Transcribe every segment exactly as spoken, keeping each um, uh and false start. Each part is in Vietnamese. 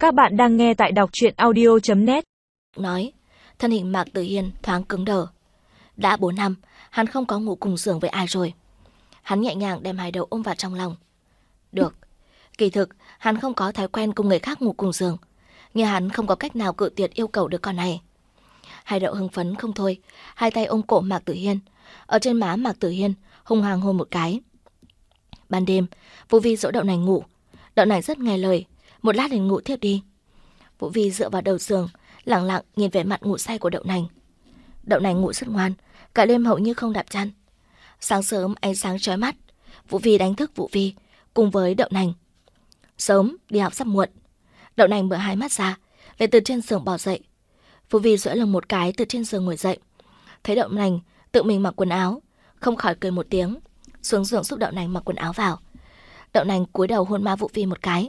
Các bạn đang nghe tại đọc truyện audio chấm net. Nói, thân hình Mạc Tử Hiên thoáng cứng đờ. Đã bốn năm, hắn không có ngủ cùng giường với ai rồi. Hắn nhẹ nhàng đem hai đầu ôm vào trong lòng. Được, kỳ thực, hắn không có thói quen cùng người khác ngủ cùng giường, nhưng hắn không có cách nào cự tuyệt yêu cầu đứa con này. Hai đậu hưng phấn không thôi, hai tay ôm cổ Mạc Tử Hiên, ở trên má Mạc Tử Hiên hung hăng hôn một cái. Ban đêm, Vũ Vi dỗ Đậu Nành ngủ. Đậu Nành rất nghe lời, một lát liền ngủ thiếp đi. Vũ Vi dựa vào đầu giường, lặng lặng nhìn vẻ mặt ngủ say của Đậu Nành. Đậu Nành ngủ rất ngoan, cả đêm hầu như không đạp chăn. Sáng sớm ánh sáng chói mắt, Vũ Vi đánh thức Vũ Vi cùng với Đậu Nành. Sớm, đi học sắp muộn. Đậu Nành mở hai mắt ra, lại từ trên giường bò dậy. Vũ Vi duỗi lưng một cái từ trên giường ngồi dậy, thấy Đậu Nành tự mình mặc quần áo, không khỏi cười một tiếng, xuống giường giúp Đậu Nành mặc quần áo vào. Đậu Nành cúi đầu hôn má Vũ Vi một cái.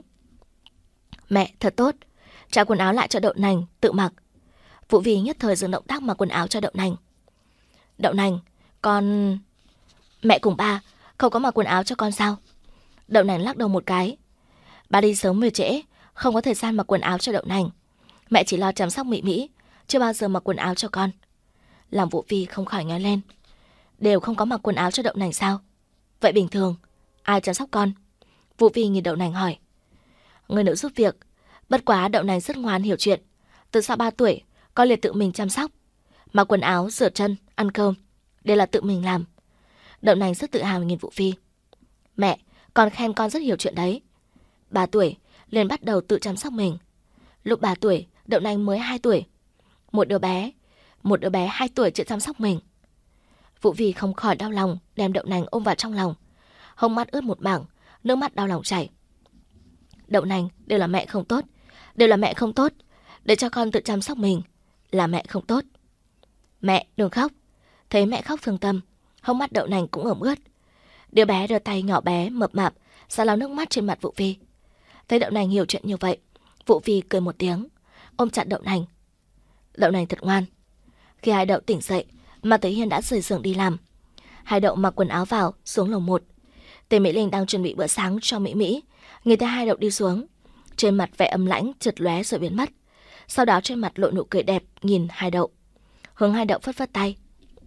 Mẹ thật tốt, trả quần áo lại cho Đậu Nành tự mặc. Vũ Vi nhất thời dừng động tác mặc quần áo cho Đậu Nành. Đậu Nành, con... Mẹ cùng ba không có mặc quần áo cho con sao? Đậu Nành lắc đầu một cái. Ba đi sớm về trễ, không có thời gian mặc quần áo cho Đậu Nành. Mẹ chỉ lo chăm sóc Mỹ Mỹ, chưa bao giờ mặc quần áo cho con. Làm Vũ Vi không khỏi nhói lên. Đều không có mặc quần áo cho Đậu Nành sao? Vậy bình thường, ai chăm sóc con? Vũ Vi nhìn Đậu Nành hỏi. Người nữ giúp việc, bất quá Đậu Nành rất ngoan hiểu chuyện. Từ sau ba tuổi, con liền tự mình chăm sóc. Mặc quần áo, rửa chân, ăn cơm, đều là tự mình làm. Đậu Nành rất tự hào nhìn Vũ Vi. Mẹ, con khen con rất hiểu chuyện đấy. Ba tuổi, liền bắt đầu tự chăm sóc mình. Lúc ba tuổi, Đậu Nành mới hai tuổi. Một đứa bé, một đứa bé hai tuổi chịu chăm sóc mình. Vũ Vi không khỏi đau lòng, đem Đậu Nành ôm vào trong lòng. Hốc mắt ướt một mảng, nước mắt đau lòng chảy. Đậu Nành, đều là mẹ không tốt, đều là mẹ không tốt, để cho con tự chăm sóc mình, là mẹ không tốt. Mẹ, đừng khóc. Thấy mẹ khóc thương tâm, hốc mắt Đậu Nành cũng ẩm ướt. Đứa bé đưa tay nhỏ bé mập mạp xả lau nước mắt trên mặt Vũ Vi. Thấy Đậu Nành hiểu chuyện như vậy, Vũ Vi cười một tiếng, ôm chặt Đậu Nành. Đậu Nành thật ngoan. Khi hai đậu tỉnh dậy, Mạc Tử Hiên đã rời giường đi làm. Hai đậu mặc quần áo vào xuống lầu một. Tề Mỹ Linh đang chuẩn bị bữa sáng cho Mỹ Mỹ, người thấy hai đậu đi xuống, trên mặt vẻ âm lãnh chợt lóe rồi biến mất. Sau đó trên mặt lộ nụ cười đẹp nhìn hai đậu, hướng hai đậu phất phất tay.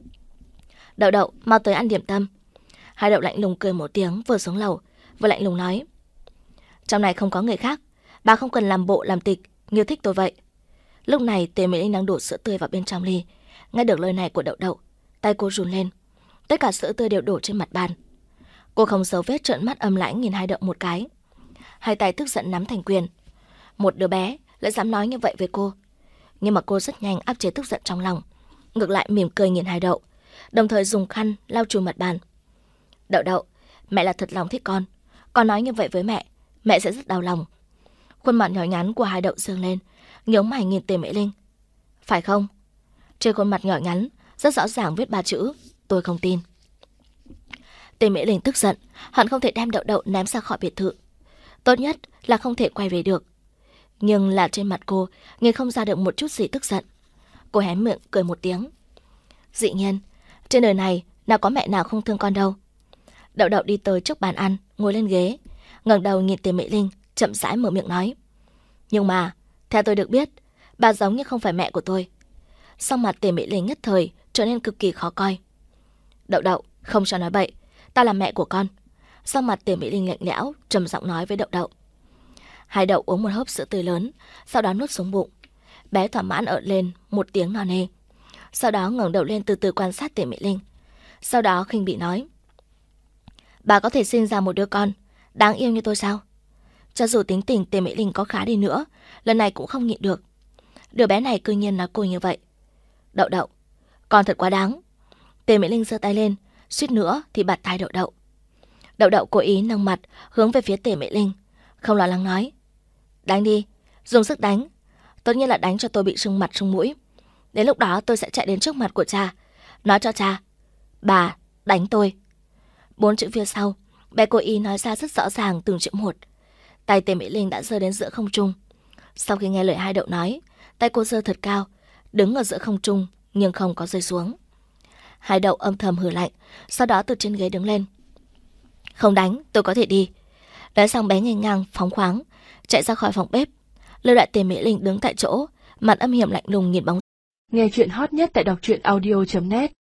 Đậu đậu, mau tới ăn điểm tâm. Hai đậu lạnh lùng cười một tiếng, vừa xuống lầu vừa lạnh lùng nói. Trong này không có người khác, bà không cần làm bộ làm tịch, như thích tôi vậy. Lúc này Tề Mỹ Linh đang đổ sữa tươi vào bên trong ly. Nghe được lời này của đậu đậu, tay cô run lên, tất cả sữa tươi đều đổ trên mặt bàn. Cô không giấu vết trợn mắt âm lãnh nhìn hai đậu một cái, hai tay tức giận nắm thành quyền. Một đứa bé lại dám nói như vậy với cô. Nhưng mà cô rất nhanh áp chế tức giận trong lòng, ngược lại mỉm cười nhìn hai đậu, đồng thời dùng khăn lau chùi mặt bàn. Đậu đậu, mẹ là thật lòng thích con. Con nói như vậy với mẹ, mẹ sẽ rất đau lòng. Khuôn mặt nhỏ nhắn của hai đậu dương lên, nhướng mày nhìn Tề Mỹ Linh. Phải không? Trên khuôn mặt nhỏ nhắn rất rõ ràng viết ba chữ: tôi không tin. Tề Mỹ Linh tức giận, hận không thể đem đậu đậu ném ra khỏi biệt thự. Tốt nhất là không thể quay về được. Nhưng là trên mặt cô nhìn không ra được một chút gì tức giận. Cô hé miệng cười một tiếng. Dĩ nhiên, trên đời này nào có mẹ nào không thương con đâu. Đậu đậu đi tới trước bàn ăn, ngồi lên ghế, ngẩng đầu nhìn Tề Mỹ Linh, chậm rãi mở miệng nói. Nhưng mà, theo tôi được biết, bà giống như không phải mẹ của tôi. Sắc mặt Tề Mỹ Linh nhất thời trở nên cực kỳ khó coi. Đậu đậu, không cho nói bậy, ta là mẹ của con. Sắc mặt Tề Mỹ Linh lạnh lẽo, trầm giọng nói với đậu đậu. Hai đậu uống một hớp sữa tươi lớn, sau đó nuốt xuống bụng. Bé thỏa mãn ợn lên một tiếng non nê. Sau đó ngẩng đầu lên từ từ quan sát Tề Mỹ Linh. Sau đó khinh bỉ nói. Bà có thể sinh ra một đứa con đáng yêu như tôi sao? Cho dù tính tình Tề Mỹ Linh có khá đi nữa, lần này cũng không nhịn được. Đứa bé này cư nhiên nói cô như vậy. Đậu đậu, con thật quá đáng. Tề Mỹ Linh giơ tay lên, suýt nữa thì bạt tai đậu đậu. Đậu đậu cố ý nâng mặt hướng về phía Tề Mỹ Linh, không lo lắng nói. Đánh đi, dùng sức đánh. Tốt nhất là đánh cho tôi bị sưng mặt sưng mũi. Đến lúc đó tôi sẽ chạy đến trước mặt của cha, nói cho cha, bà đánh tôi. Bốn chữ phía sau, bé cố ý nói ra rất rõ ràng từng chữ một. Tay Tề Mỹ Linh đã rơi đến giữa không trung. Sau khi nghe lời hai đậu nói, tay cô giơ thật cao, đứng ở giữa không trung nhưng không có rơi xuống. Hai đậu âm thầm hừ lạnh, sau đó từ trên ghế đứng lên. Không đánh, tôi có thể đi. Nói xong bé nhanh ngang phóng khoáng chạy ra khỏi phòng bếp, Lưu Đại Tề Mỹ Linh đứng tại chỗ, mặt âm hiểm lạnh lùng nhìn bóng. Nghe chuyện hot nhất tại đọc truyện audio chấm net.